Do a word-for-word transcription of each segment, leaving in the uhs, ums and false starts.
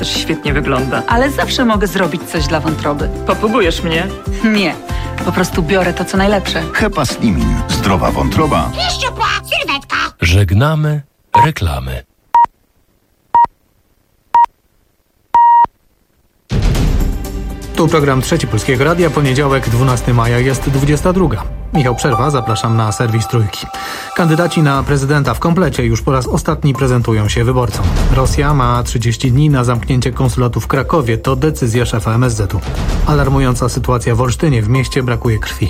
też świetnie wygląda. Ale zawsze mogę zrobić coś dla wątroby. Popługujesz mnie? Nie, po prostu biorę to, co najlepsze. Hepa Slimin. Zdrowa wątroba. Pieszczupła, sylwetka. Żegnamy reklamy. Tu program Trzeci Polskiego Radia, poniedziałek, dwunastego maja, jest dwudziesta druga. Michał Przerwa, zapraszam na serwis Trójki. Kandydaci na prezydenta w komplecie już po raz ostatni prezentują się wyborcom. Rosja ma trzydzieści dni na zamknięcie konsulatu w Krakowie, to decyzja szefa M S Z u. Alarmująca sytuacja w Olsztynie, w mieście brakuje krwi.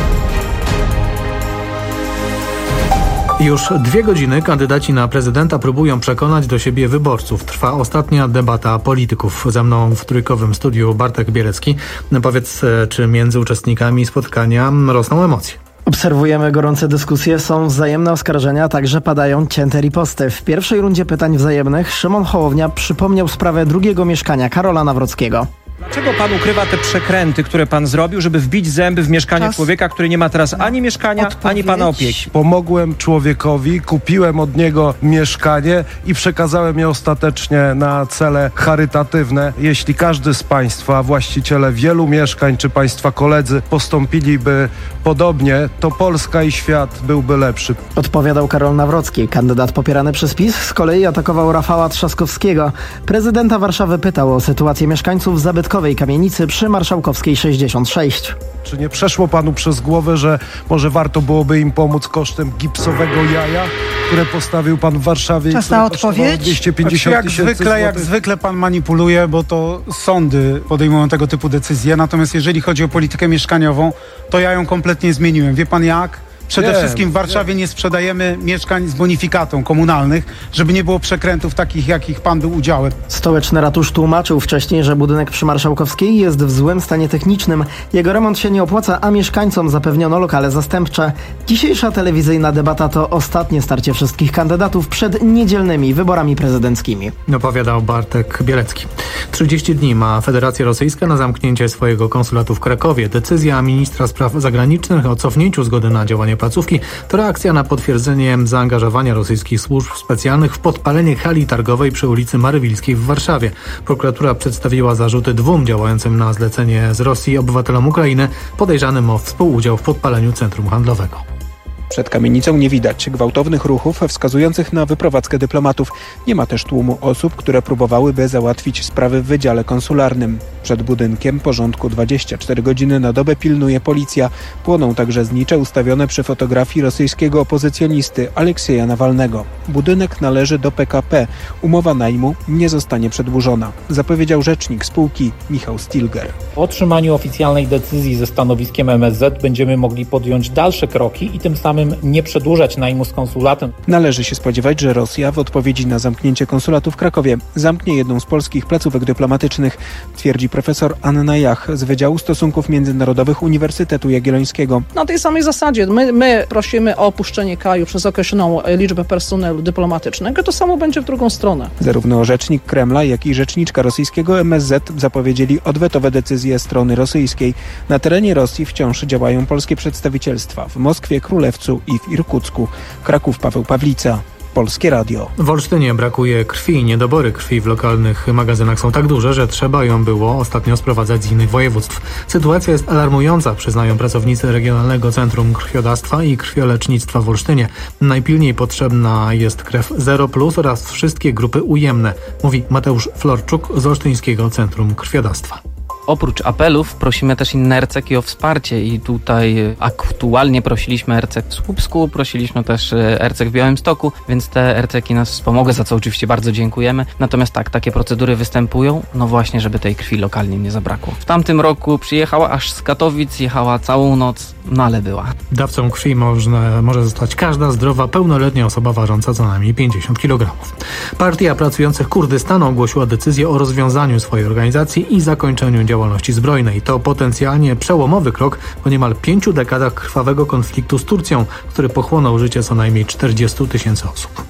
Już dwie godziny kandydaci na prezydenta próbują przekonać do siebie wyborców. Trwa ostatnia debata polityków. Ze mną w trójkowym studiu Bartek Bielecki. Powiedz, czy między uczestnikami spotkania rosną emocje? Obserwujemy gorące dyskusje, są wzajemne oskarżenia, także padają cięte riposty. W pierwszej rundzie pytań wzajemnych Szymon Hołownia przypomniał sprawę drugiego mieszkania Karola Nawrockiego. Dlaczego pan ukrywa te przekręty, które pan zrobił, żeby wbić zęby w mieszkanie Czas. człowieka, który nie ma teraz ani mieszkania, Odpowiedź. ani pana opieki? Pomogłem człowiekowi, kupiłem od niego mieszkanie i przekazałem je ostatecznie na cele charytatywne. Jeśli każdy z państwa, właściciele wielu mieszkań, czy państwa koledzy postąpiliby podobnie, to Polska i świat byłby lepszy. Odpowiadał Karol Nawrocki. Kandydat popierany przez PiS z kolei atakował Rafała Trzaskowskiego. Prezydenta Warszawy pytał o sytuację mieszkańców zabytkowej kamienicy przy Marszałkowskiej sześćdziesiąt sześć. Czy nie przeszło panu przez głowę, że może warto byłoby im pomóc kosztem gipsowego jaja, które postawił pan w Warszawie? Czas na odpowiedź? dwieście pięćdziesiąt jak tysięcy zwykle, jak zwykle pan manipuluje, bo to sądy podejmują tego typu decyzje. Natomiast jeżeli chodzi o politykę mieszkaniową, to ja ją kompletnie zmieniłem. Wie pan jak? Przede nie, wszystkim w Warszawie nie. nie sprzedajemy mieszkań z bonifikatą komunalnych, żeby nie było przekrętów takich, jakich pan był udziałem. Stołeczny ratusz tłumaczył wcześniej, że budynek przy Marszałkowskiej jest w złym stanie technicznym. Jego remont się nie opłaca, a mieszkańcom zapewniono lokale zastępcze. Dzisiejsza telewizyjna debata to ostatnie starcie wszystkich kandydatów przed niedzielnymi wyborami prezydenckimi. Opowiadał Bartek Bielecki. trzydzieści dni ma Federacja Rosyjska na zamknięcie swojego konsulatu w Krakowie. Decyzja ministra spraw zagranicznych o cofnięciu zgody na działanie placówki to reakcja na potwierdzenie zaangażowania rosyjskich służb specjalnych w podpalenie hali targowej przy ulicy Marywilskiej w Warszawie. Prokuratura przedstawiła zarzuty dwóm działającym na zlecenie z Rosji obywatelom Ukrainy podejrzanym o współudział w podpaleniu centrum handlowego. Przed kamienicą nie widać gwałtownych ruchów wskazujących na wyprowadzkę dyplomatów. Nie ma też tłumu osób, które próbowałyby załatwić sprawy w wydziale konsularnym. Przed budynkiem porządku dwadzieścia cztery godziny na dobę pilnuje policja. Płoną także znicze ustawione przy fotografii rosyjskiego opozycjonisty Aleksieja Nawalnego. Budynek należy do P K P. Umowa najmu nie zostanie przedłużona, zapowiedział rzecznik spółki Michał Stilger. Po otrzymaniu oficjalnej decyzji ze stanowiskiem M S Z będziemy mogli podjąć dalsze kroki i tym samym nie przedłużać najmu z konsulatem. Należy się spodziewać, że Rosja w odpowiedzi na zamknięcie konsulatu w Krakowie zamknie jedną z polskich placówek dyplomatycznych, twierdzi profesor Anna Jach z Wydziału Stosunków Międzynarodowych Uniwersytetu Jagiellońskiego. Na tej samej zasadzie my, my prosimy o opuszczenie kraju przez określoną liczbę personelu dyplomatycznego, to samo będzie w drugą stronę. Zarówno rzecznik Kremla, jak i rzeczniczka rosyjskiego M S Z zapowiedzieli odwetowe decyzje strony rosyjskiej. Na terenie Rosji wciąż działają polskie przedstawicielstwa w Moskwie, Królewcu i w Irkucku. Kraków, Paweł Pawlica. Polskie Radio. W Olsztynie brakuje krwi. Niedobory krwi w lokalnych magazynach są tak duże, że trzeba ją było ostatnio sprowadzać z innych województw. Sytuacja jest alarmująca, przyznają pracownicy Regionalnego Centrum Krwiodawstwa i Krwiolecznictwa w Olsztynie. Najpilniej potrzebna jest krew zero plus oraz wszystkie grupy ujemne, mówi Mateusz Florczuk z Olsztyńskiego Centrum Krwiodawstwa. Oprócz apelów prosimy też inne R C K-i o wsparcie i tutaj aktualnie prosiliśmy R C K w Słupsku, prosiliśmy też R C K w Białymstoku, więc te R C K-i nas wspomogły, za co oczywiście bardzo dziękujemy. Natomiast tak, takie procedury występują, no właśnie, żeby tej krwi lokalnie nie zabrakło. W tamtym roku przyjechała aż z Katowic, jechała całą noc, no ale była. Dawcą krwi można, może zostać każda zdrowa, pełnoletnia osoba ważąca co najmniej pięćdziesiąt kilogramów. Partia Pracujących Kurdystanu ogłosiła decyzję o rozwiązaniu swojej organizacji i zakończeniu działania działalności zbrojnej. To potencjalnie przełomowy krok po niemal pięciu dekadach krwawego konfliktu z Turcją, który pochłonął życie co najmniej czterdziestu tysięcy osób.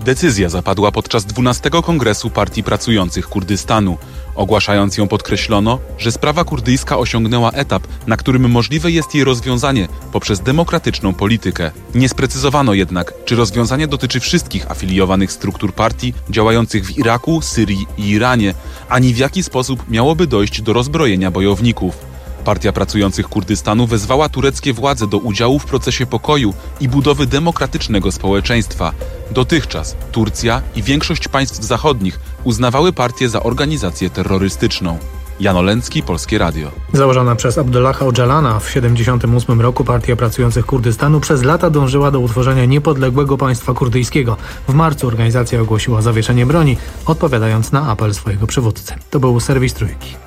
Decyzja zapadła podczas dwunastego Kongresu Partii Pracujących Kurdystanu. Ogłaszając ją podkreślono, że sprawa kurdyjska osiągnęła etap, na którym możliwe jest jej rozwiązanie poprzez demokratyczną politykę. Nie sprecyzowano jednak, czy rozwiązanie dotyczy wszystkich afiliowanych struktur partii działających w Iraku, Syrii i Iranie, ani w jaki sposób miałoby dojść do rozbrojenia bojowników. Partia Pracujących Kurdystanu wezwała tureckie władze do udziału w procesie pokoju i budowy demokratycznego społeczeństwa. Dotychczas Turcja i większość państw zachodnich uznawały partię za organizację terrorystyczną. Jan Olęcki, Polskie Radio. Założona przez Abdullaha Öcalana w tysiąc dziewięćset siedemdziesiątym ósmym roku Partia Pracujących Kurdystanu przez lata dążyła do utworzenia niepodległego państwa kurdyjskiego. W marcu organizacja ogłosiła zawieszenie broni, odpowiadając na apel swojego przywódcy. To był serwis Trójki.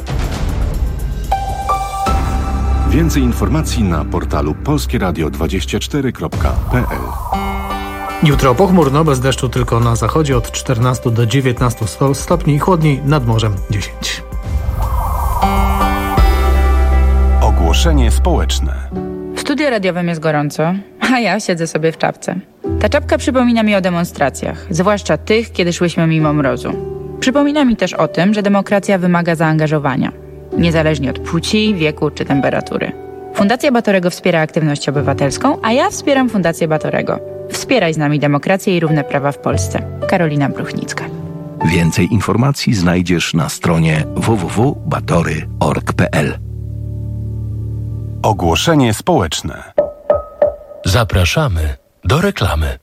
Więcej informacji na portalu polskieradio dwadzieścia cztery kropka p l. Jutro pochmurno, bez deszczu tylko na zachodzie od czternastu do dziewiętnastu stopni, chłodniej nad morzem dziesięć. Ogłoszenie społeczne. W studiu radiowym jest gorąco, a ja siedzę sobie w czapce. Ta czapka przypomina mi o demonstracjach, zwłaszcza tych, kiedy szłyśmy mimo mrozu. Przypomina mi też o tym, że demokracja wymaga zaangażowania, niezależnie od płci, wieku czy temperatury. Fundacja Batorego wspiera aktywność obywatelską, a ja wspieram Fundację Batorego. Wspieraj z nami demokrację i równe prawa w Polsce. Karolina Bruchnicka. Więcej informacji znajdziesz na stronie w w w kropka batory kropka org kropka p l. Ogłoszenie społeczne. Zapraszamy do reklamy.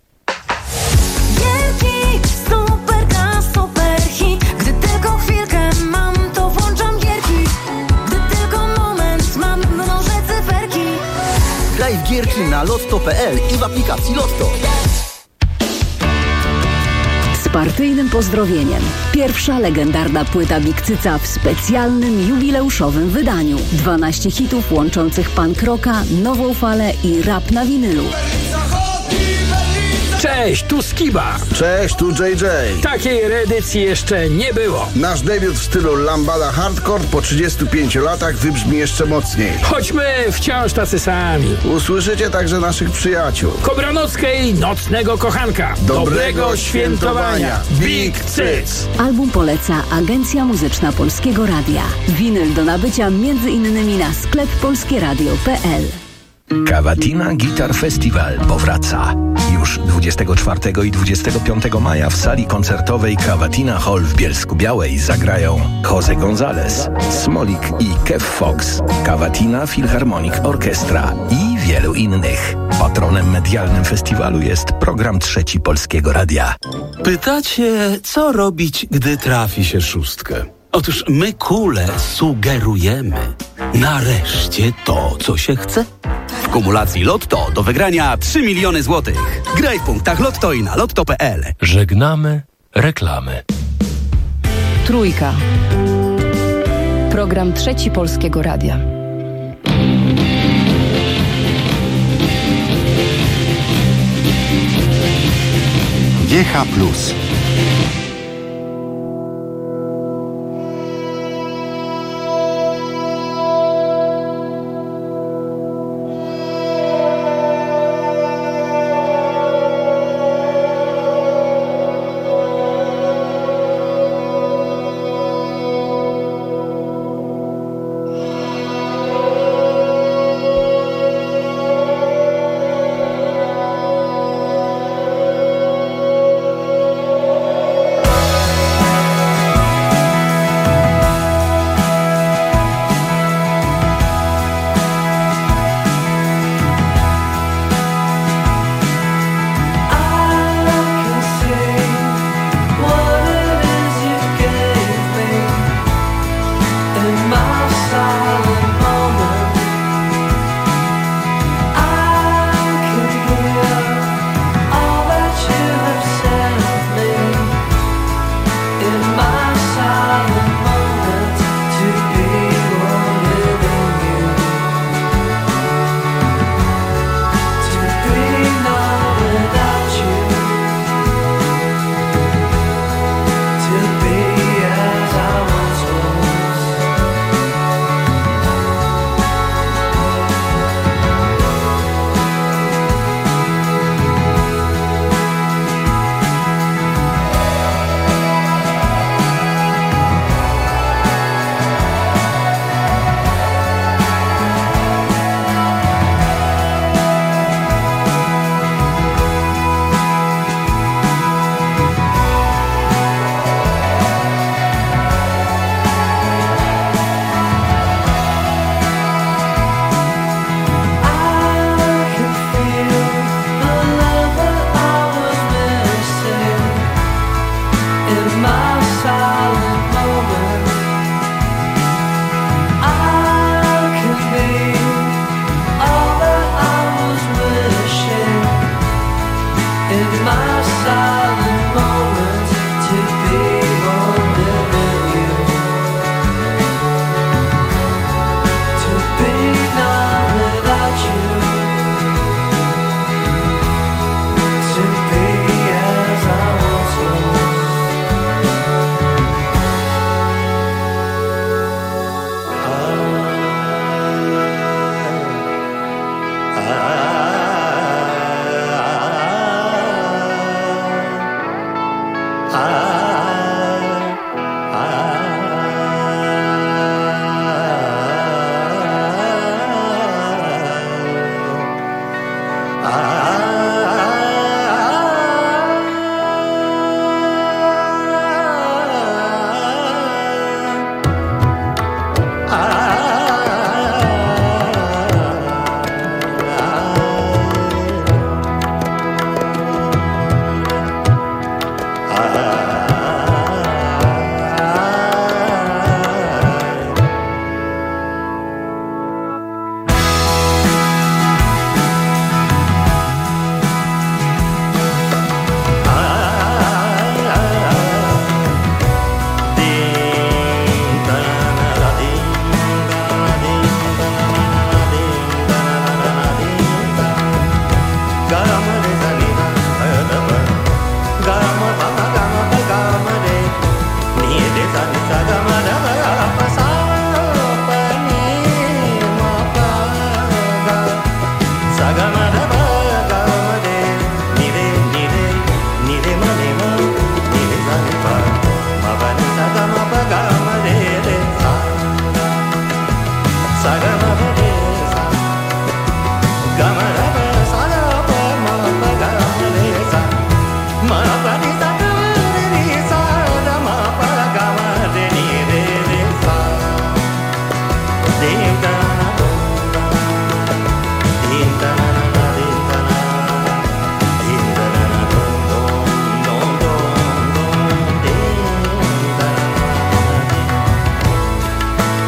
Graj w gierki na lotto kropka p l i w aplikacji Lotto. Z partyjnym pozdrowieniem. Pierwsza legendarna płyta Big Cyca w specjalnym, jubileuszowym wydaniu. dwanaście hitów łączących punk rocka, nową falę i rap na winylu. Cześć, tu Skiba. Cześć, tu J J. Takiej reedycji jeszcze nie było. Nasz debiut w stylu lambada hardcore po trzydziestu pięciu latach wybrzmi jeszcze mocniej. Choćmy wciąż tacy sami. Usłyszycie także naszych przyjaciół. Kobranockiej Nocnego Kochanka. Dobrego, Dobrego świętowania. Big Cyc. Album poleca Agencja Muzyczna Polskiego Radia. Winyl do nabycia między innymi na sklep polskieradio kropka p l. Cavatina Guitar Festival powraca. Już dwudziestego czwartego i dwudziestego piątego maja w sali koncertowej Cavatina Hall w Bielsku-Białej zagrają Jose Gonzalez, Smolik i Kev Fox, Cavatina Philharmonic Orchestra i wielu innych. Patronem medialnym festiwalu jest program Trzeci Polskiego Radia. Pytacie, co robić, gdy trafi się szóstkę? Otóż my, kule, sugerujemy. Nareszcie to, co się chce. W kumulacji Lotto do wygrania trzy miliony złotych. Graj w punktach Lotto i na lotto kropka p l. Żegnamy reklamy. Trójka. Program Trzeci Polskiego Radia. G H plus.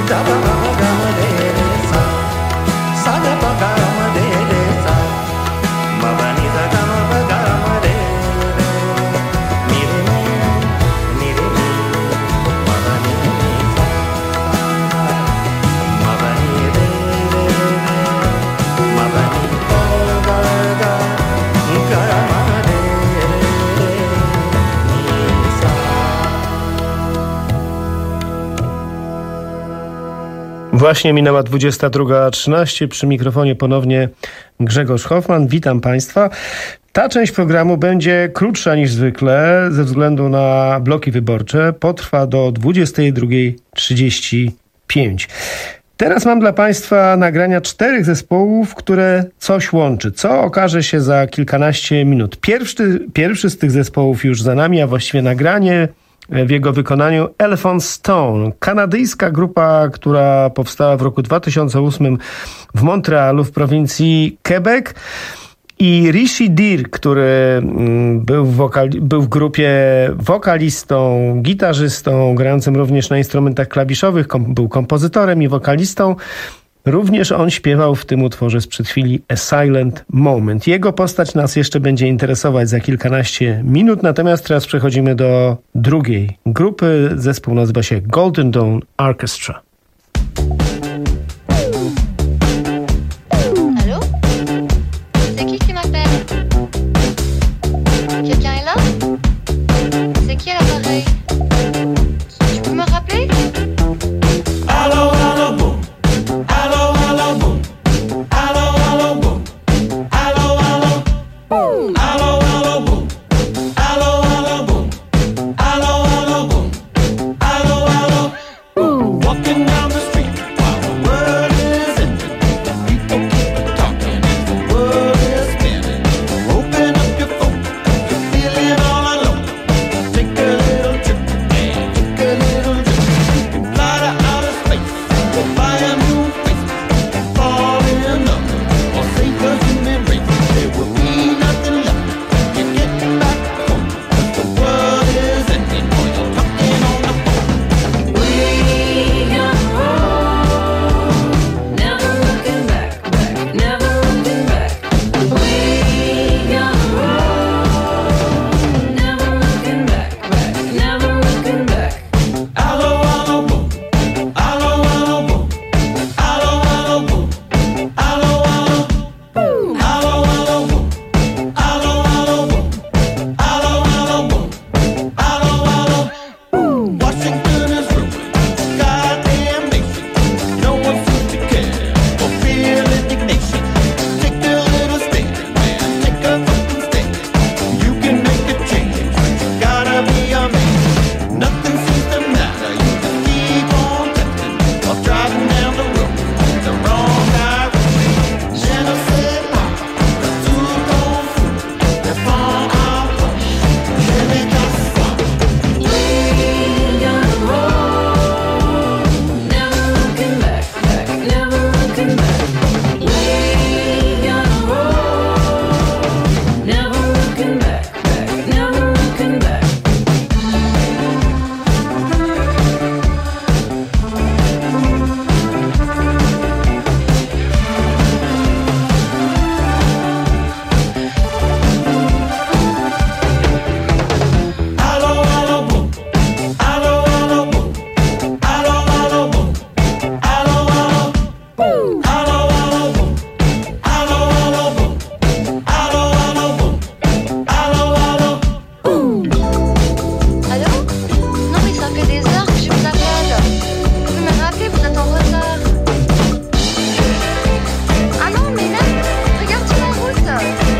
Właśnie minęła dwudziesta druga trzynaście, przy mikrofonie ponownie Grzegorz Hoffman. Witam Państwa. Ta część programu będzie krótsza niż zwykle ze względu na bloki wyborcze. Potrwa do dwudziestej drugiej trzydzieści pięć. Teraz mam dla Państwa nagrania czterech zespołów, które coś łączy, co okaże się za kilkanaście minut. Pierwszy, pierwszy z tych zespołów już za nami, a właściwie nagranie w jego wykonaniu Elephant Stone, kanadyjska grupa, która powstała w roku dwa tysiące ósmym w Montrealu w prowincji Quebec, i Rishi Dir, który był w, wokali- był w grupie wokalistą, gitarzystą, grającym również na instrumentach klawiszowych, kom- był kompozytorem i wokalistą. Również on śpiewał w tym utworze sprzed chwili A Silent Moment. Jego postać nas jeszcze będzie interesować za kilkanaście minut, natomiast teraz przechodzimy do drugiej grupy. Zespół nazywa się Golden Dawn Orchestra. Allô? C'est qui qui m'appelle? Quelqu'un est là? C'est qui à l'appareil? Tu peux me rappeler? Allô, allô, boum. Allô, allô, boum. Allô, allô, boum. Allô, allô. Allô, allô, boum. Allô, allô, boum. Allô, allô, boum. Allô, allô. Walking down the street while the world is ending. People keep talking and the world is spinning. Open up your phone, you're feeling all alone. Take a little trip and take a little trip. You can fly to outer space, or fly a new face, fall in love, or save a human race. There will be nothing left when you get back home. The world is ending while you're talking on the phone. We gonna roll, never looking back, back, never looking back. We gonna roll, never looking back, back, never looking back. Allo, allo, boom. Allo, allo, boom. Allo, allo, boom. Allo, allo. Allo, allo, boom. Allo, allo, boom. Allo, allo, boom. Allo, allo. Washington is ruined. Goddamn nation. No one seems to care or feel indignation. Take a little stand, man. Take a fucking stand. You can make a change, but you gotta be a man. Nothing seems to matter. You just keep on tempting while driving down the road in the wrong direction. Je ne sais pas, le tout confus, le fond en poche. Je n'ai qu'à soi. We gonna roll, never looking back, back, never looking back. We gonna roll, never looking back, back, never looking back. Allo, allo, boom. Allo, allo, boom. Allo, allo, boom. Allo, allo. Allo, allo, boom. Allo, allo, boom. Allo, allo, boom. Allo, allo. Allô? Non mais ça fait des heures que je vous appelle. Vous pouvez me rappeler, vous êtes en retard. Ah non mais là, regarde sur la route.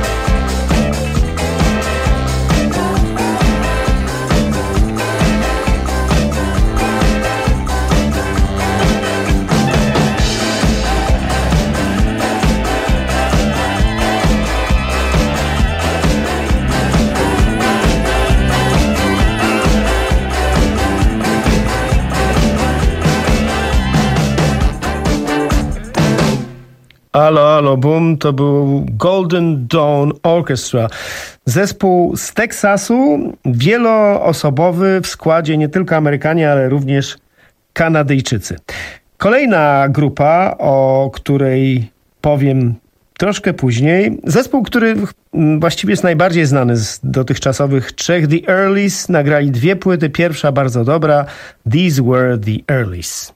Alo, alo, boom, to był Golden Dawn Orchestra. Zespół z Teksasu, wieloosobowy, w składzie nie tylko Amerykanie, ale również Kanadyjczycy. Kolejna grupa, o której powiem troszkę później. Zespół, który właściwie jest najbardziej znany z dotychczasowych trzech The Earlys. Nagrali dwie płyty. Pierwsza bardzo dobra. These Were The Earlys.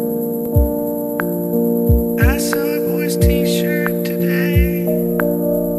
I saw a boy's t-shirt today.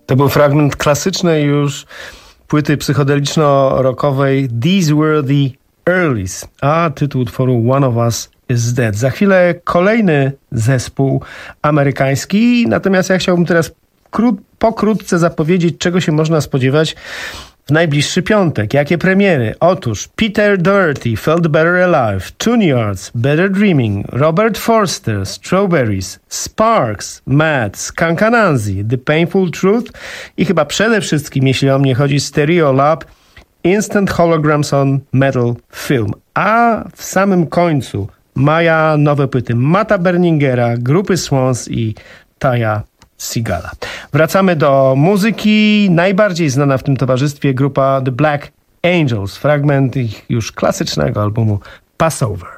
To był fragment klasycznej już płyty psychodeliczno-rockowej These Were the Earlys, a tytuł utworu One of Us is Dead. Za chwilę kolejny zespół amerykański, natomiast ja chciałbym teraz krót, pokrótce zapowiedzieć, czego się można spodziewać w najbliższy piątek. Jakie premiery? Otóż Peter Doherty, Felt Better Alive, Tune Yards, Better Dreaming, Robert Forster, Strawberries, Sparks, Mad, Skunk Anansi, The Painful Truth i chyba przede wszystkim, jeśli o mnie chodzi, Stereo Lab, Instant Holograms on Metal Film. A w samym końcu maja nowe płyty Matta Berningera, grupy Swans i Taya Sigala. Wracamy do muzyki. Najbardziej znana w tym towarzystwie grupa The Black Angels. Fragment ich już klasycznego albumu Passover.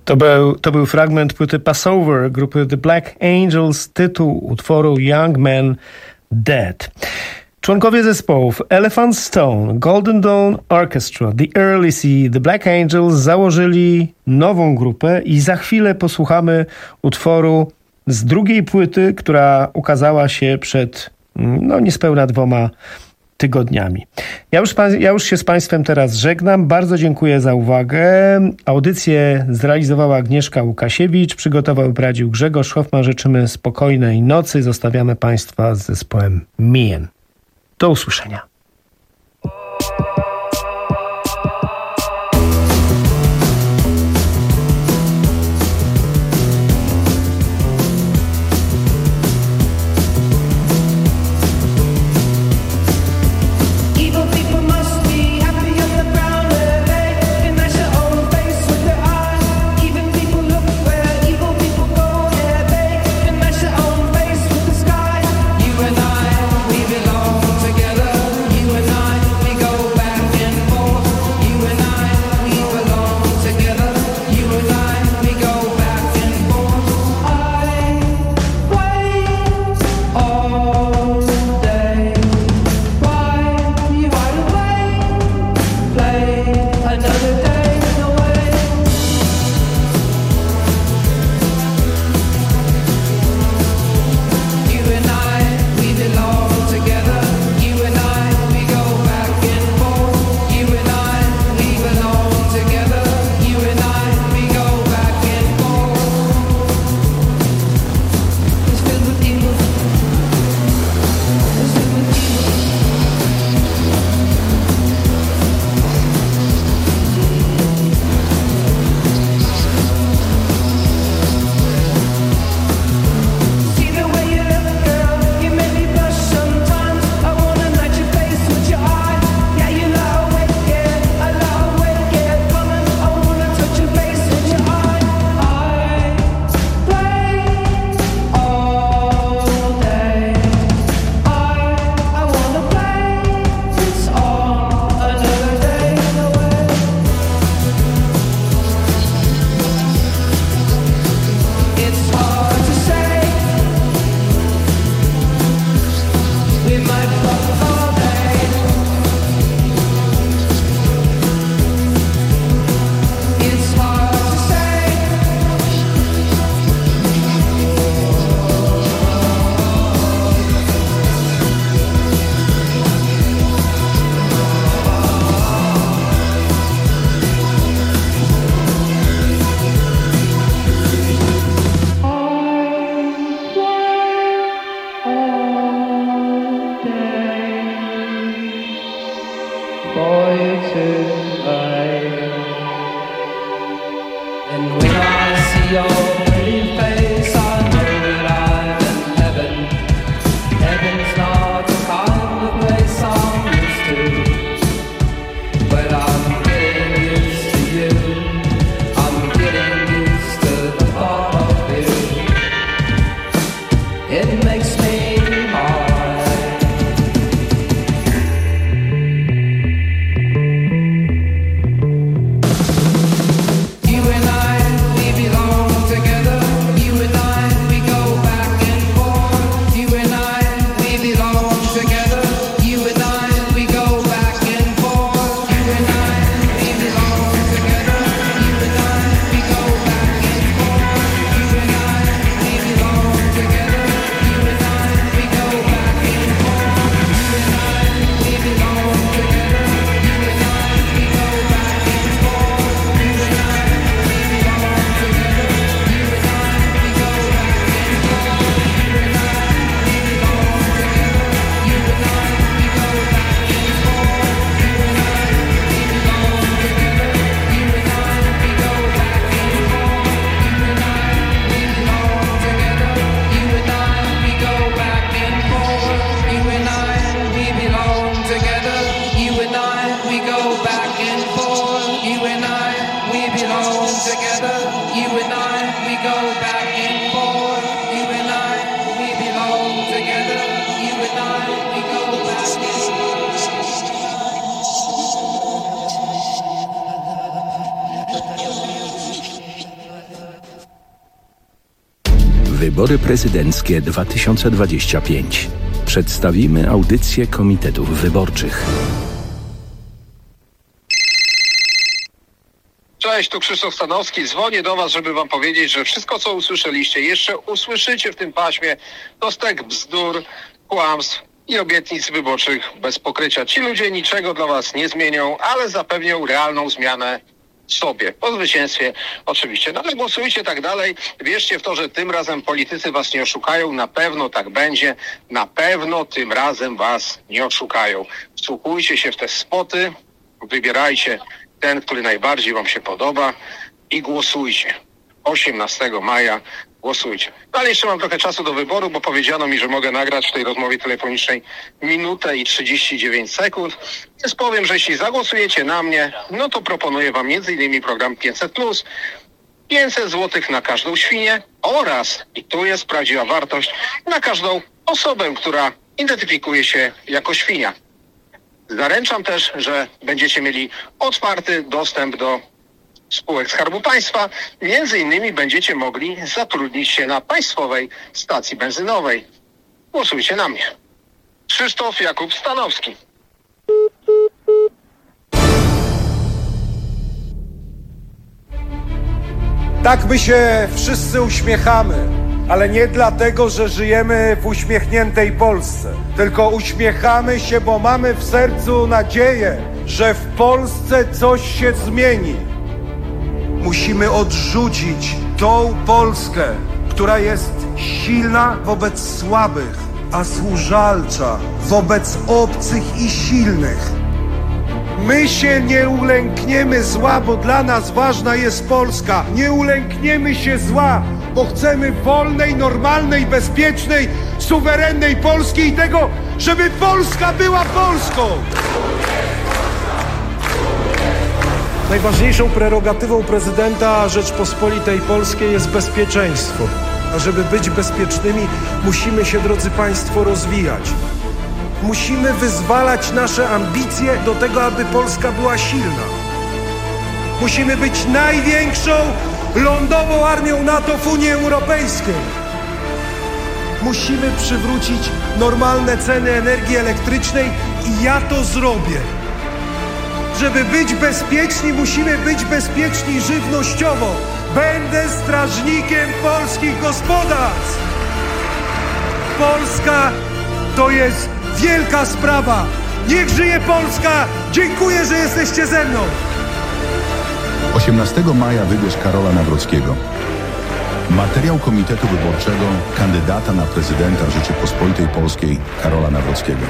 To był, to był fragment płyty Passover grupy The Black Angels, tytuł utworu Young Man Dead. Członkowie zespołów Elephant Stone, Golden Dawn Orchestra, The Early Sea, The Black Angels założyli nową grupę i za chwilę posłuchamy utworu z drugiej płyty, która ukazała się przed no niespełna dwoma tygodniami. Ja już, ja już się z Państwem teraz żegnam. Bardzo dziękuję za uwagę. Audycję zrealizowała Agnieszka Łukasiewicz, przygotował i prowadził Grzegorz Hoffman. Życzymy spokojnej nocy. Zostawiamy Państwa z zespołem Mien. Do usłyszenia. Together Wybory prezydenckie dwa tysiące dwadzieścia pięć. Przedstawimy audycję komitetów wyborczych. Cześć, tu Krzysztof Stanowski. Dzwonię do Was, żeby Wam powiedzieć, że wszystko, co usłyszeliście, jeszcze usłyszycie w tym paśmie, to stek bzdur, kłamstw i obietnic wyborczych bez pokrycia. Ci ludzie niczego dla Was nie zmienią, ale zapewnią realną zmianę sobie. Po zwycięstwie oczywiście. No ale głosujcie tak dalej. Wierzcie w to, że tym razem politycy Was nie oszukają. Na pewno tak będzie. Na pewno tym razem Was nie oszukają. Wsłuchujcie się w te spoty. Wybierajcie ten, który najbardziej Wam się podoba i głosujcie. osiemnastego maja głosujcie. No ale jeszcze mam trochę czasu do wyboru, bo powiedziano mi, że mogę nagrać w tej rozmowie telefonicznej minutę i trzydzieści dziewięć sekund. Więc powiem, że jeśli zagłosujecie na mnie, no to proponuję Wam między innymi program pięćset plus, pięćset złotych na każdą świnię oraz, i tu jest prawdziwa wartość, na każdą osobę, która identyfikuje się jako świnia. Zaręczam też, że będziecie mieli otwarty dostęp do spółek Skarbu Państwa. Między innymi będziecie mogli zatrudnić się na państwowej stacji benzynowej. Głosujcie na mnie. Krzysztof Jakub Stanowski. Tak my się wszyscy uśmiechamy, ale nie dlatego, że żyjemy w uśmiechniętej Polsce, tylko uśmiechamy się, bo mamy w sercu nadzieję, że w Polsce coś się zmieni. Musimy odrzucić tą Polskę, która jest silna wobec słabych, a służalcza wobec obcych i silnych. My się nie ulękniemy zła, bo dla nas ważna jest Polska. Nie ulękniemy się zła, bo chcemy wolnej, normalnej, bezpiecznej, suwerennej Polski i tego, żeby Polska była Polską. Najważniejszą prerogatywą prezydenta Rzeczpospolitej Polskiej jest bezpieczeństwo. A żeby być bezpiecznymi, musimy się, drodzy Państwo, rozwijać. Musimy wyzwalać nasze ambicje do tego, aby Polska była silna. Musimy być największą lądową armią NATO w Unii Europejskiej. Musimy przywrócić normalne ceny energii elektrycznej i ja to zrobię. Żeby być bezpieczni, musimy być bezpieczni żywnościowo. Będę strażnikiem polskich gospodarstw. Polska to jest wielka sprawa. Niech żyje Polska! Dziękuję, że jesteście ze mną. osiemnastego maja wybierz Karola Nawrockiego. Materiał Komitetu Wyborczego kandydata na prezydenta Rzeczypospolitej Polskiej Karola Nawrockiego.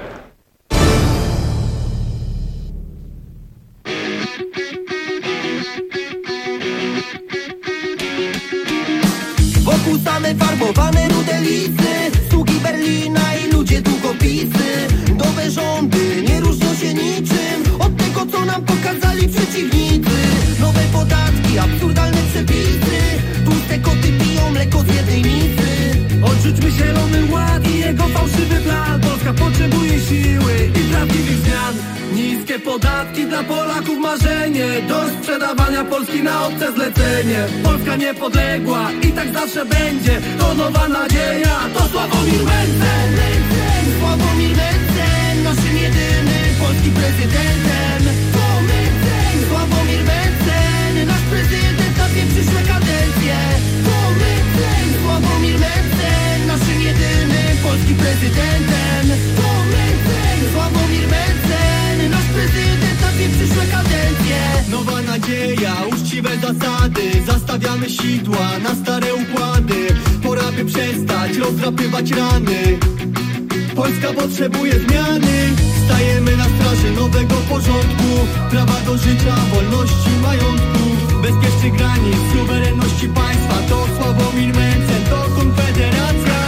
Wokół same farbowane rude licy, sługi Berlina i ludzie długopisy. Nowe rządy nie różnią się niczym od tego, co nam pokazali przeciwnicy. Nowe podatki, absurdalne przepisy, tłuste koty piją mleko z jednej misy. Odrzućmy zielony ład i jego fałszywy plan. Polska potrzebuje siły i prawdziwych zmian. Niskie podatki dla Polaków marzenie, do sprzedawania Polski na obce zlecenie. Polska niepodległa i tak zawsze będzie, to nowa nadzieja, to Sławomir Mencen. Sławomir Mencen, naszym jedynym polskim prezydentem. To Mencen, Sławomir Mencen, nasz prezydent na dwie przyszłe kadencje. To Mencen, Sławomir Mencen, naszym jedynym polskim prezydentem. To Mencen, Sławomir Mencen, nasz prezydent na dwie przyszłe kadencje. Nowa nadzieja, uczciwe zasady, zastawiamy sidła na stare układy. Pora by przestać rozdrapywać rany. Polska potrzebuje zmiany. Stajemy na straży nowego porządku, prawa do życia, wolności, majątku, bezpiecznych granic, suwerenności państwa. To Sławomir Mencen, to Konfederacja.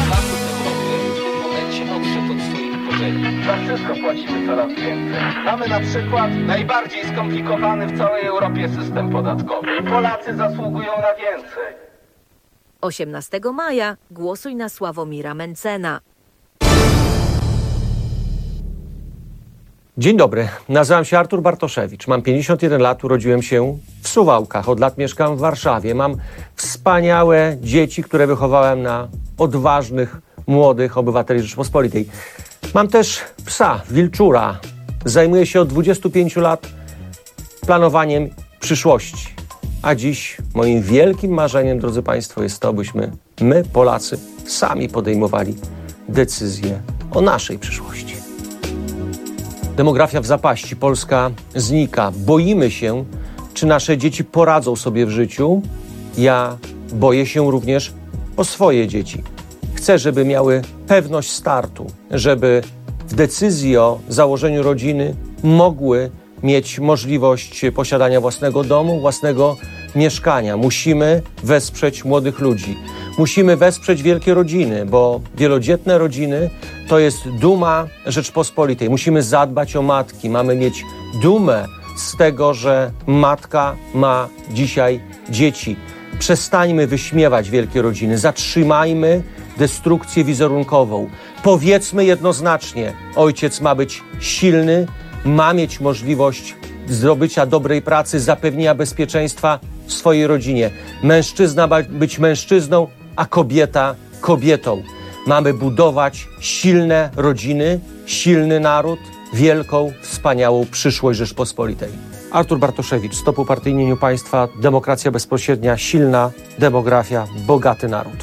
Za wszystko płacimy coraz więcej. Mamy na przykład najbardziej skomplikowany w całej Europie system podatkowy. Polacy zasługują na więcej. osiemnastego maja głosuj na Sławomira Mencena. Dzień dobry, nazywam się Artur Bartoszewicz, mam pięćdziesiąt jeden lat, urodziłem się w Suwałkach, od lat mieszkam w Warszawie. Mam wspaniałe dzieci, które wychowałem na odważnych, młodych obywateli Rzeczypospolitej. Mam też psa, wilczura. Zajmuję się od dwudziestu pięciu lat planowaniem przyszłości. A dziś moim wielkim marzeniem, drodzy Państwo, jest to, byśmy my, Polacy, sami podejmowali decyzje o naszej przyszłości. Demografia w zapaści, Polska znika. Boimy się, czy nasze dzieci poradzą sobie w życiu. Ja boję się również o swoje dzieci. Chcę, żeby miały pewność startu, żeby w decyzji o założeniu rodziny mogły mieć możliwość posiadania własnego domu, własnego mieszkania. Musimy wesprzeć młodych ludzi. Musimy wesprzeć wielkie rodziny, bo wielodzietne rodziny to jest duma Rzeczpospolitej. Musimy zadbać o matki. Mamy mieć dumę z tego, że matka ma dzisiaj dzieci. Przestańmy wyśmiewać wielkie rodziny. Zatrzymajmy destrukcję wizerunkową. Powiedzmy jednoznacznie, ojciec ma być silny, ma mieć możliwość zdobycia dobrej pracy, zapewnienia bezpieczeństwa w swojej rodzinie. Mężczyzna ma być mężczyzną, a kobieta kobietą. Mamy budować silne rodziny, silny naród, wielką, wspaniałą przyszłość Rzeczpospolitej. Artur Bartoszewicz, Stop upartyjnieniu państwa, demokracja bezpośrednia, silna demografia, bogaty naród.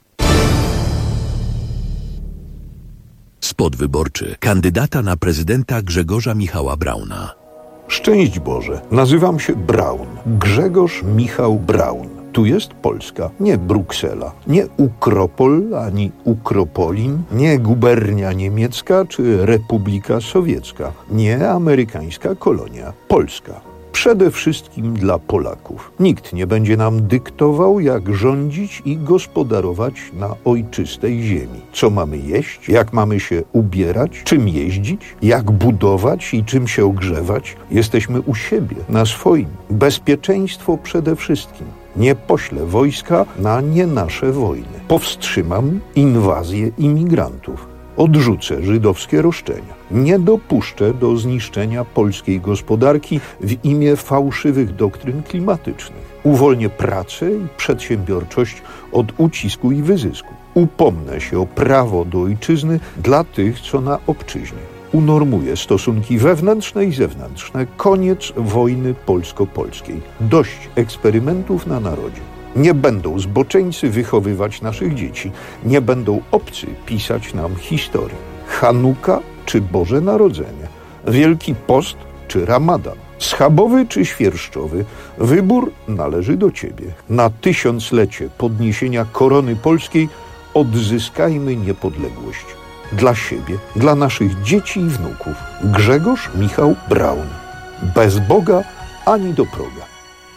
Spot wyborczy kandydata na prezydenta Grzegorza Michała Brauna. Szczęść Boże, nazywam się Braun, Grzegorz Michał Braun. Tu jest Polska, nie Bruksela, nie Ukropol ani Ukropolin, nie gubernia niemiecka czy Republika Sowiecka, nie amerykańska kolonia, Polska. Przede wszystkim dla Polaków. Nikt nie będzie nam dyktował, jak rządzić i gospodarować na ojczystej ziemi. Co mamy jeść, jak mamy się ubierać, czym jeździć, jak budować i czym się ogrzewać. Jesteśmy u siebie, na swoim. Bezpieczeństwo przede wszystkim. Nie poślę wojska na nie nasze wojny. Powstrzymam inwazję imigrantów. Odrzucę żydowskie roszczenia. Nie dopuszczę do zniszczenia polskiej gospodarki w imię fałszywych doktryn klimatycznych. Uwolnię pracę i przedsiębiorczość od ucisku i wyzysku. Upomnę się o prawo do ojczyzny dla tych, co na obczyźnie. Unormuję stosunki wewnętrzne i zewnętrzne. Koniec wojny polsko-polskiej. Dość eksperymentów na narodzie. Nie będą zboczeńcy wychowywać naszych dzieci. Nie będą obcy pisać nam historii. Chanuka czy Boże Narodzenie. Wielki Post czy Ramadan. Schabowy czy świerszczowy. Wybór należy do Ciebie. Na tysiąclecie podniesienia korony polskiej odzyskajmy niepodległość. Dla siebie, dla naszych dzieci i wnuków. Grzegorz Michał Braun. Bez Boga ani do proga.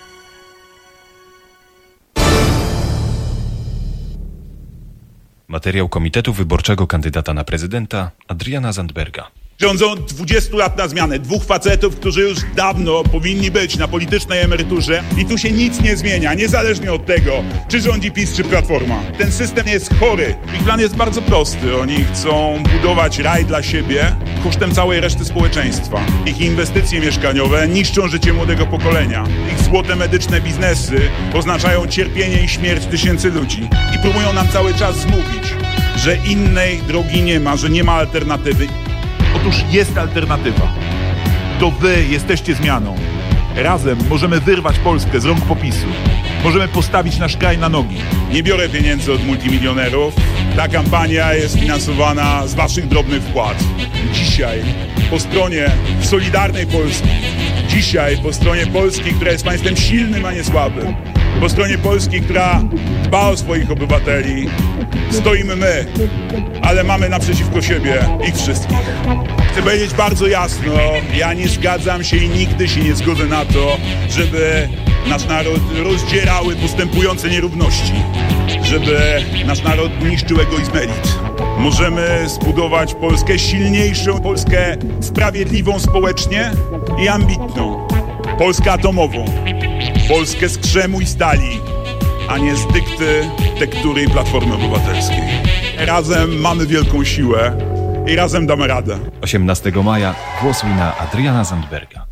Materiał Komitetu Wyborczego kandydata na prezydenta Adriana Zandberga. Rządzą od dwudziestu lat na zmianę. Dwóch facetów, którzy już dawno powinni być na politycznej emeryturze i tu się nic nie zmienia, niezależnie od tego, czy rządzi PiS, czy Platforma. Ten system jest chory. Ich plan jest bardzo prosty. Oni chcą budować raj dla siebie kosztem całej reszty społeczeństwa. Ich inwestycje mieszkaniowe niszczą życie młodego pokolenia. Ich złote medyczne biznesy oznaczają cierpienie i śmierć tysięcy ludzi. I próbują nam cały czas zmówić, że innej drogi nie ma, że nie ma alternatywy. Otóż jest alternatywa. To wy jesteście zmianą. Razem możemy wyrwać Polskę z rąk popisu. Możemy postawić nasz kraj na nogi. Nie biorę pieniędzy od multimilionerów. Ta kampania jest finansowana z waszych drobnych wpłat. Dzisiaj po stronie Solidarnej Polski. Dzisiaj po stronie Polski, która jest państwem silnym, a nie słabym. Po stronie Polski, która dba o swoich obywateli. Stoimy my, ale mamy naprzeciwko siebie ich wszystkich. Chcę powiedzieć bardzo jasno, ja nie zgadzam się i nigdy się nie zgodzę na to, żeby nasz naród rozdzierały postępujące nierówności, żeby nasz naród niszczył egoizm elit. Możemy zbudować Polskę silniejszą, Polskę sprawiedliwą społecznie i ambitną. Polskę atomową, Polskę z krzemu i stali, a nie z dykty, tektury i Platformy Obywatelskiej. Razem mamy wielką siłę i razem damy radę. osiemnastego maja głosuj na Adriana Zandberga.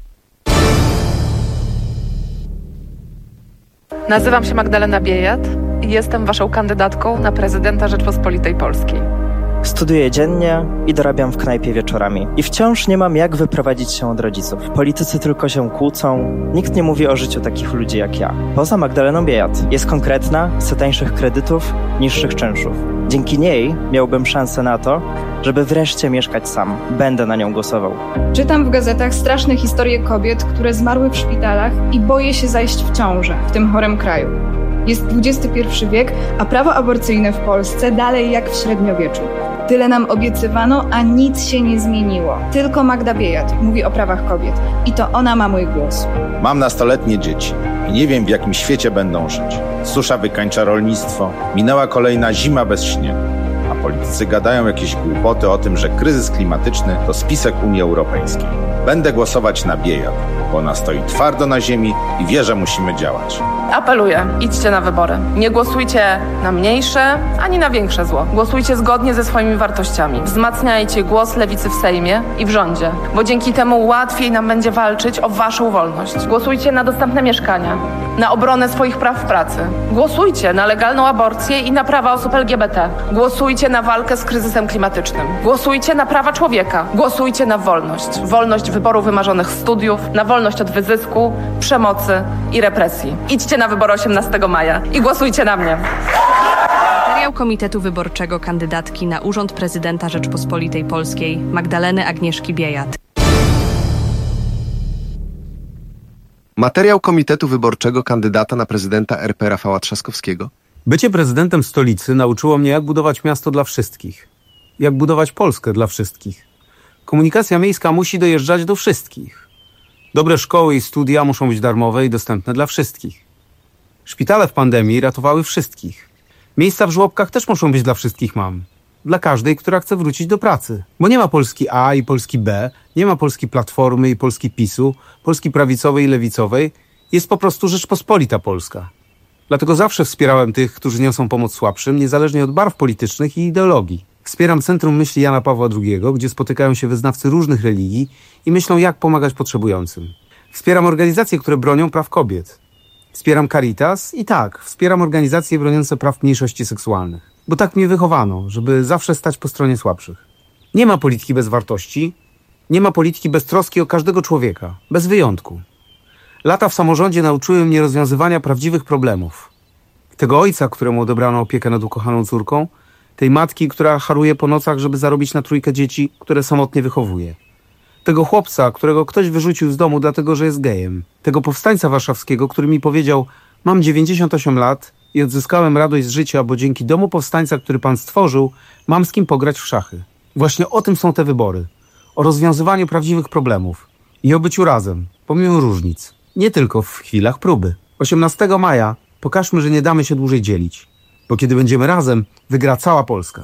Nazywam się Magdalena Biejat i jestem waszą kandydatką na prezydenta Rzeczpospolitej Polskiej. Studiuję dziennie i dorabiam w knajpie wieczorami. I wciąż nie mam jak wyprowadzić się od rodziców. Politycy tylko się kłócą. Nikt nie mówi o życiu takich ludzi jak ja. Poza Magdaleną Biejat. Jest konkretna, chce tańszych kredytów, niższych czynszów. Dzięki niej miałbym szansę na to, żeby wreszcie mieszkać sam. Będę na nią głosował. Czytam w gazetach straszne historie kobiet, które zmarły w szpitalach i boję się zajść w ciążę w tym chorym kraju. Jest dwudziesty pierwszy wiek, a prawo aborcyjne w Polsce dalej jak w średniowieczu. Tyle nam obiecywano, a nic się nie zmieniło. Tylko Magda Biejat mówi o prawach kobiet i to ona ma mój głos. Mam nastoletnie dzieci i nie wiem, w jakim świecie będą żyć. Susza wykańcza rolnictwo, minęła kolejna zima bez śniegu, a politycy gadają jakieś głupoty o tym, że kryzys klimatyczny to spisek Unii Europejskiej. Będę głosować na Biejat, bo ona stoi twardo na ziemi i wie, że musimy działać. Apeluję, idźcie na wybory. Nie głosujcie na mniejsze, ani na większe zło. Głosujcie zgodnie ze swoimi wartościami. Wzmacniajcie głos lewicy w Sejmie i w rządzie, bo dzięki temu łatwiej nam będzie walczyć o waszą wolność. Głosujcie na dostępne mieszkania, na obronę swoich praw w pracy. Głosujcie na legalną aborcję i na prawa osób L G B T. Głosujcie na walkę z kryzysem klimatycznym. Głosujcie na prawa człowieka. Głosujcie na wolność. Wolność wyboru wymarzonych studiów, na wolność od wyzysku, przemocy i represji. Idźcie na wybory osiemnastego maja i głosujcie na mnie. Materiał Komitetu Wyborczego kandydatki na urząd prezydenta Rzeczpospolitej Polskiej Magdaleny Agnieszki Biejat. Materiał Komitetu Wyborczego kandydata na prezydenta R P Rafała Trzaskowskiego. Bycie prezydentem stolicy nauczyło mnie, jak budować miasto dla wszystkich. Jak budować Polskę dla wszystkich. Komunikacja miejska musi dojeżdżać do wszystkich. Dobre szkoły i studia muszą być darmowe i dostępne dla wszystkich. Szpitale w pandemii ratowały wszystkich. Miejsca w żłobkach też muszą być dla wszystkich mam. Dla każdej, która chce wrócić do pracy. Bo nie ma Polski A i Polski B, nie ma Polski Platformy i Polski PiSu, Polski prawicowej i lewicowej. Jest po prostu Rzeczpospolita Polska. Dlatego zawsze wspierałem tych, którzy niosą pomoc słabszym, niezależnie od barw politycznych i ideologii. Wspieram Centrum Myśli Jana Pawła drugiego, gdzie spotykają się wyznawcy różnych religii i myślą, jak pomagać potrzebującym. Wspieram organizacje, które bronią praw kobiet. Wspieram Caritas i tak, wspieram organizacje broniące praw mniejszości seksualnych. Bo tak mnie wychowano, żeby zawsze stać po stronie słabszych. Nie ma polityki bez wartości, nie ma polityki bez troski o każdego człowieka, bez wyjątku. Lata w samorządzie nauczyły mnie rozwiązywania prawdziwych problemów. Tego ojca, któremu odebrano opiekę nad ukochaną córką, tej matki, która haruje po nocach, żeby zarobić na trójkę dzieci, które samotnie wychowuje. Tego chłopca, którego ktoś wyrzucił z domu dlatego, że jest gejem. Tego powstańca warszawskiego, który mi powiedział: mam dziewięćdziesiąt osiem lat i odzyskałem radość z życia, bo dzięki domu powstańca, który pan stworzył, mam z kim pograć w szachy. Właśnie o tym są te wybory. O rozwiązywaniu prawdziwych problemów. I o byciu razem, pomimo różnic. Nie tylko w chwilach próby. osiemnastego maja pokażmy, że nie damy się dłużej dzielić. Bo kiedy będziemy razem, wygra cała Polska.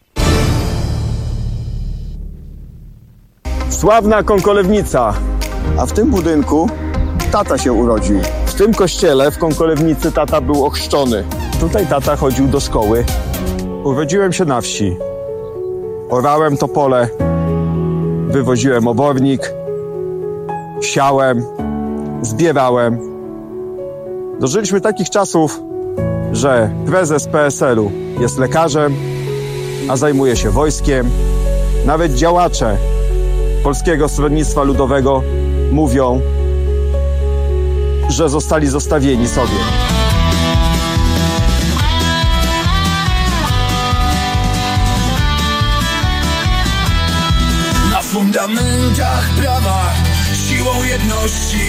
Sławna Kąkolewnica. A w tym budynku tata się urodził. W tym kościele w Kąkolewnicy tata był ochrzczony. Tutaj tata chodził do szkoły. Urodziłem się na wsi. Orałem to pole. Wywoziłem obornik. Siałem. Zbierałem. Dożyliśmy takich czasów, że prezes P S L u jest lekarzem, a zajmuje się wojskiem. Nawet działacze Polskiego Stronnictwa Ludowego mówią, że zostali zostawieni sobie. Na fundamentach prawa, siłą jedności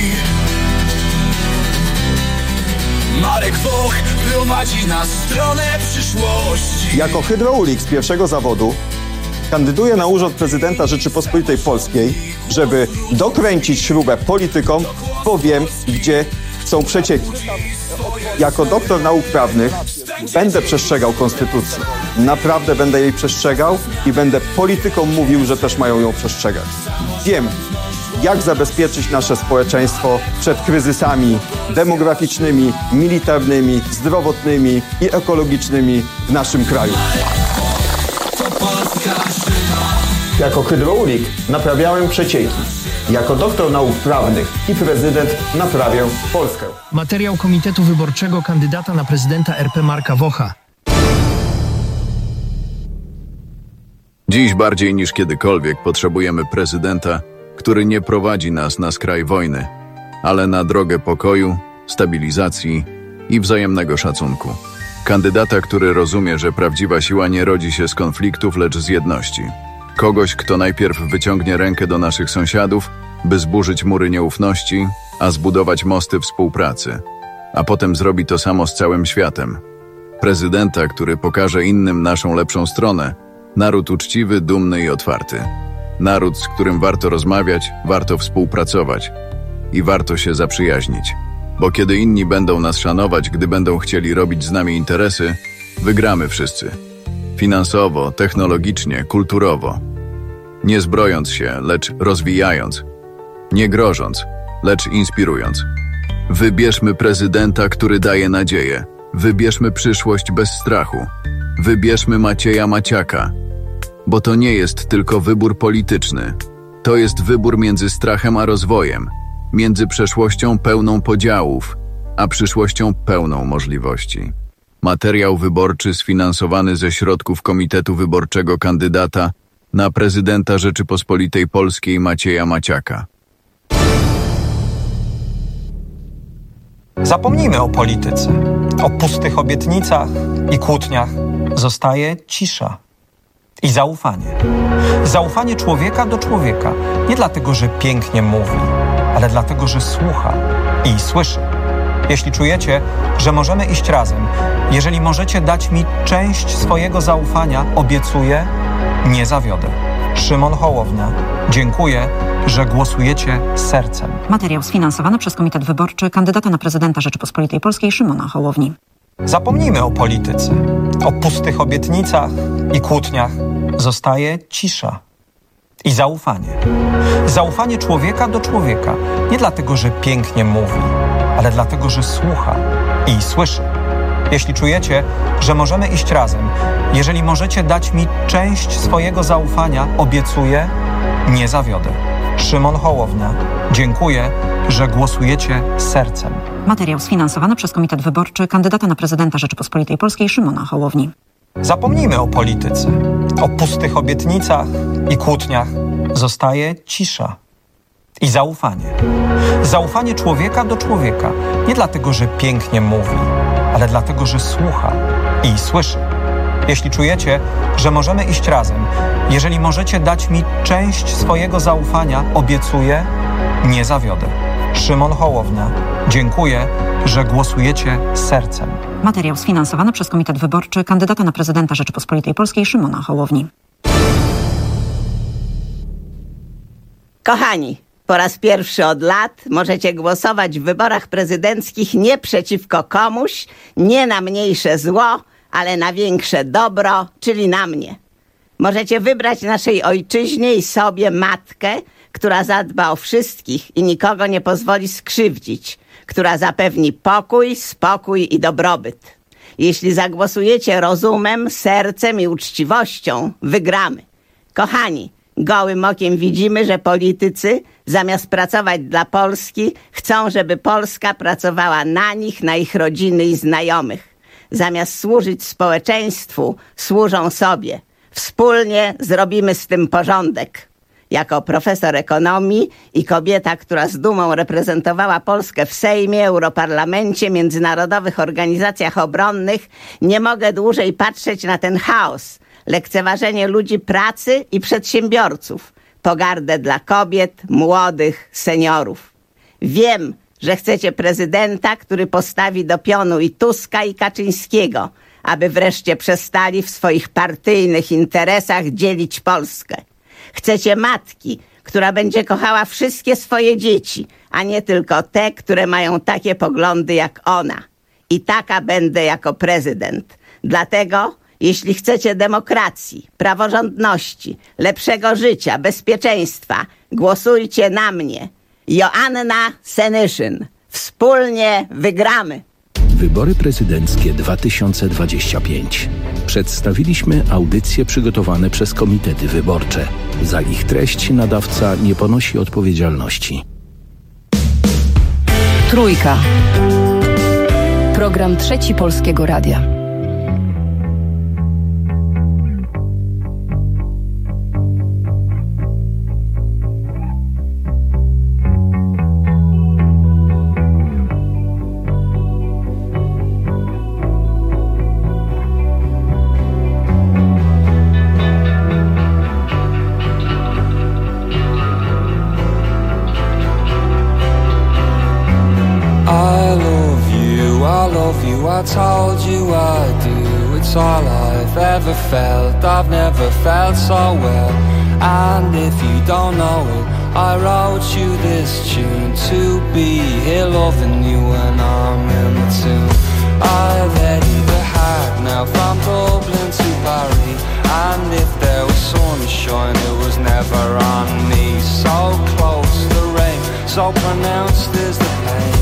Marek Woch prowadzi nas w stronę przyszłości. Jako hydraulik z pierwszego zawodu kandyduję na urząd prezydenta Rzeczypospolitej Polskiej, żeby dokręcić śrubę politykom, bo wiem, gdzie chcą przecieki. Jako doktor nauk prawnych będę przestrzegał konstytucji. Naprawdę będę jej przestrzegał i będę politykom mówił, że też mają ją przestrzegać. Wiem, jak zabezpieczyć nasze społeczeństwo przed kryzysami demograficznymi, militarnymi, zdrowotnymi i ekologicznymi w naszym kraju. To Polska żywa, Jako hydraulik naprawiałem przecieki. Jako doktor nauk prawnych i prezydent naprawię Polskę. Materiał Komitetu Wyborczego kandydata na prezydenta R P Marka Wocha. Dziś bardziej niż kiedykolwiek potrzebujemy prezydenta, który nie prowadzi nas na skraj wojny, ale na drogę pokoju, stabilizacji i wzajemnego szacunku. Kandydata, który rozumie, że prawdziwa siła nie rodzi się z konfliktów, lecz z jedności. Kogoś, kto najpierw wyciągnie rękę do naszych sąsiadów, by zburzyć mury nieufności, a zbudować mosty współpracy, a potem zrobi to samo z całym światem. Prezydenta, który pokaże innym naszą lepszą stronę. Naród uczciwy, dumny i otwarty. Naród, z którym warto rozmawiać, warto współpracować i warto się zaprzyjaźnić. Bo kiedy inni będą nas szanować, gdy będą chcieli robić z nami interesy, wygramy wszyscy. Finansowo, technologicznie, kulturowo. Nie zbrojąc się, lecz rozwijając. Nie grożąc, lecz inspirując. Wybierzmy prezydenta, który daje nadzieję. Wybierzmy przyszłość bez strachu. Wybierzmy Macieja Maciaka. Bo to nie jest tylko wybór polityczny. To jest wybór między strachem a rozwojem. Między przeszłością pełną podziałów, a przyszłością pełną możliwości. Materiał wyborczy sfinansowany ze środków Komitetu Wyborczego kandydata na prezydenta Rzeczypospolitej Polskiej Macieja Maciaka. Zapomnijmy o polityce, o pustych obietnicach i kłótniach. Zostaje cisza i zaufanie. Zaufanie człowieka do człowieka. Nie dlatego, że pięknie mówi, ale dlatego, że słucha i słyszy. Jeśli czujecie, że możemy iść razem, jeżeli możecie dać mi część swojego zaufania, obiecuję, nie zawiodę. Szymon Hołownia. Dziękuję, że głosujecie sercem. Materiał sfinansowany przez Komitet Wyborczy kandydata na prezydenta Rzeczypospolitej Polskiej Szymona Hołowni. Zapomnijmy o polityce, o pustych obietnicach i kłótniach. Zostaje cisza i zaufanie. Zaufanie człowieka do człowieka. Nie dlatego, że pięknie mówi, ale dlatego, że słucha i słyszy. Jeśli czujecie, że możemy iść razem, jeżeli możecie dać mi część swojego zaufania, obiecuję, nie zawiodę. Szymon Hołownia. Dziękuję, że głosujecie sercem. Materiał sfinansowany przez Komitet Wyborczy kandydata na prezydenta Rzeczypospolitej Polskiej Szymona Hołowni. Zapomnijmy o polityce, o pustych obietnicach i kłótniach. Zostaje cisza i zaufanie. Zaufanie człowieka do człowieka. Nie dlatego, że pięknie mówi, ale dlatego, że słucha i słyszy. Jeśli czujecie, że możemy iść razem, jeżeli możecie dać mi część swojego zaufania, obiecuję, nie zawiodę. Szymon Hołownia. Dziękuję, że głosujecie sercem. Materiał sfinansowany przez Komitet Wyborczy kandydata na prezydenta Rzeczypospolitej Polskiej Szymona Hołowni. Kochani, po raz pierwszy od lat możecie głosować w wyborach prezydenckich nie przeciwko komuś, nie na mniejsze zło, ale na większe dobro, czyli na mnie. Możecie wybrać naszej ojczyźnie i sobie matkę, która zadba o wszystkich i nikogo nie pozwoli skrzywdzić, która zapewni pokój, spokój i dobrobyt. Jeśli zagłosujecie rozumem, sercem i uczciwością, wygramy. Kochani, gołym okiem widzimy, że politycy, zamiast pracować dla Polski, chcą, żeby Polska pracowała na nich, na ich rodziny i znajomych. Zamiast służyć społeczeństwu, służą sobie. Wspólnie zrobimy z tym porządek. Jako profesor ekonomii i kobieta, która z dumą reprezentowała Polskę w Sejmie, Europarlamencie, międzynarodowych organizacjach obronnych, nie mogę dłużej patrzeć na ten chaos, lekceważenie ludzi pracy i przedsiębiorców, pogardę dla kobiet, młodych, seniorów. Wiem, że chcecie prezydenta, który postawi do pionu i Tuska, i Kaczyńskiego, aby wreszcie przestali w swoich partyjnych interesach dzielić Polskę. Chcecie matki, która będzie kochała wszystkie swoje dzieci, a nie tylko te, które mają takie poglądy jak ona. I taka będę jako prezydent. Dlatego, jeśli chcecie demokracji, praworządności, lepszego życia, bezpieczeństwa, głosujcie na mnie. Joanna Senyszyn. Wspólnie wygramy. Wybory prezydenckie dwa tysiące dwudziesty piąty. Przedstawiliśmy audycje przygotowane przez komitety wyborcze. Za ich treść nadawca nie ponosi odpowiedzialności. Trójka. Program Trzeci Polskiego Radia. I told you I do, it's all I've ever felt. I've never felt so well. And if you don't know it, I wrote you this tune to be here loving you when I'm in the tune. I ready the hack now from Dublin to Paris. And if there was sunshine, it was never on me. So close the rain, so pronounced is the pain.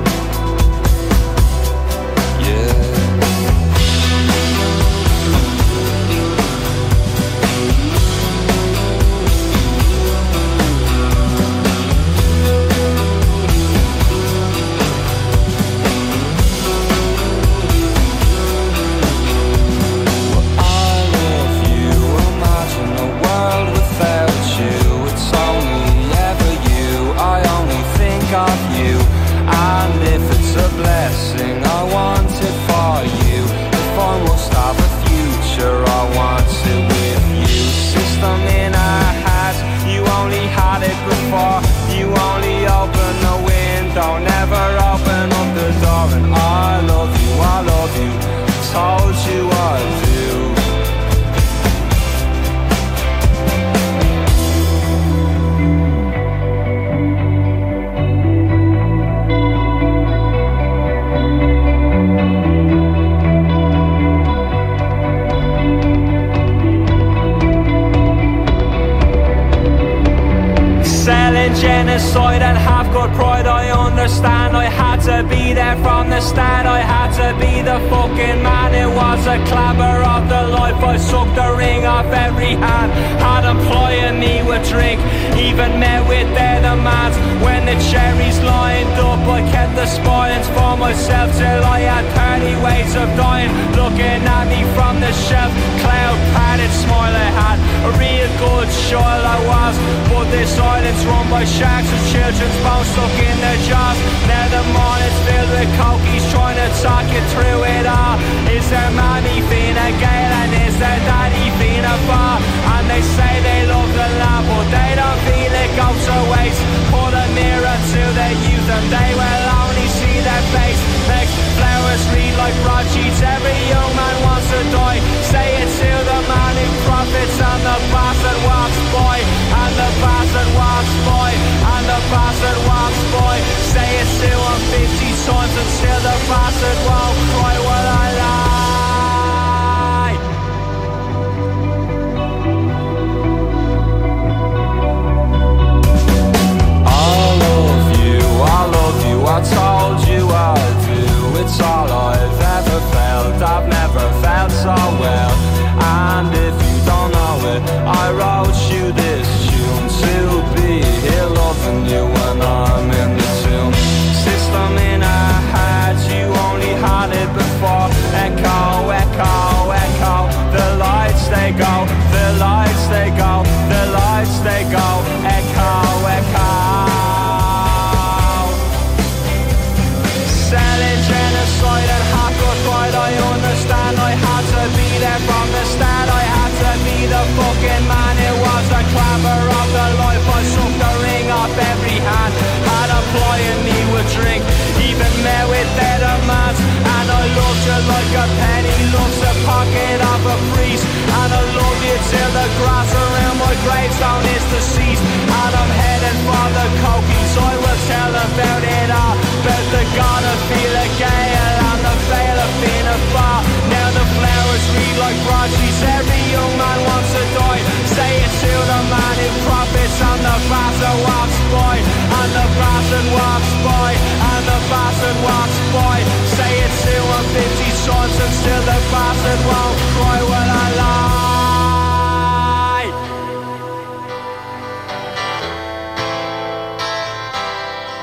Genocide and have got pride, I understand. I had to be there from the start. I had to be the fucking man. It was a clabber of the life. I sucked the ring off every hand. Had employing me with drink, even met with their demands. When the cherries lined up, I kept the spoilings for myself till I had thirty ways of dying. Looking at me from the shelf, cloud padded smile I had. A real good child I was, but this island's run by sharks with children's bones stuck in their jaws. Now the morning's filled with cokies trying to talk you through it all. Is there mommy Fina Gael and is there daddy Fina Bar? And they say they love the land but they don't feel it goes to waste. Put a mirror to their youth and they will only see their face. Make flowers read like broadsheets, every young man wants to die. Say it to the man who profits and the bastard walks by. And the bastard walks by, and the bastard walks by. Say it to him fifty times until the bastard won't cry. Will I lie? I love you, I love you, I told you I do. It's all I've ever felt, I've never felt so well. And if you don't know it, I wrote you this tune to be here loving you when I'm in the tune. System in our heads, you only had it before. Echo, echo, echo. The lights they go, the lights they go, the lights they go. Echo, echo. Selling genocide and hardcore pride, I understand. I had to be there from the start. I had to be the fucking man. It was a clamor of the life. I shook the ring off every hand. Had employing me with drink, even met with their demands. And I loved you like a penny loves the pocket of a priest. And I love you till the grass around my gravestone is deceased.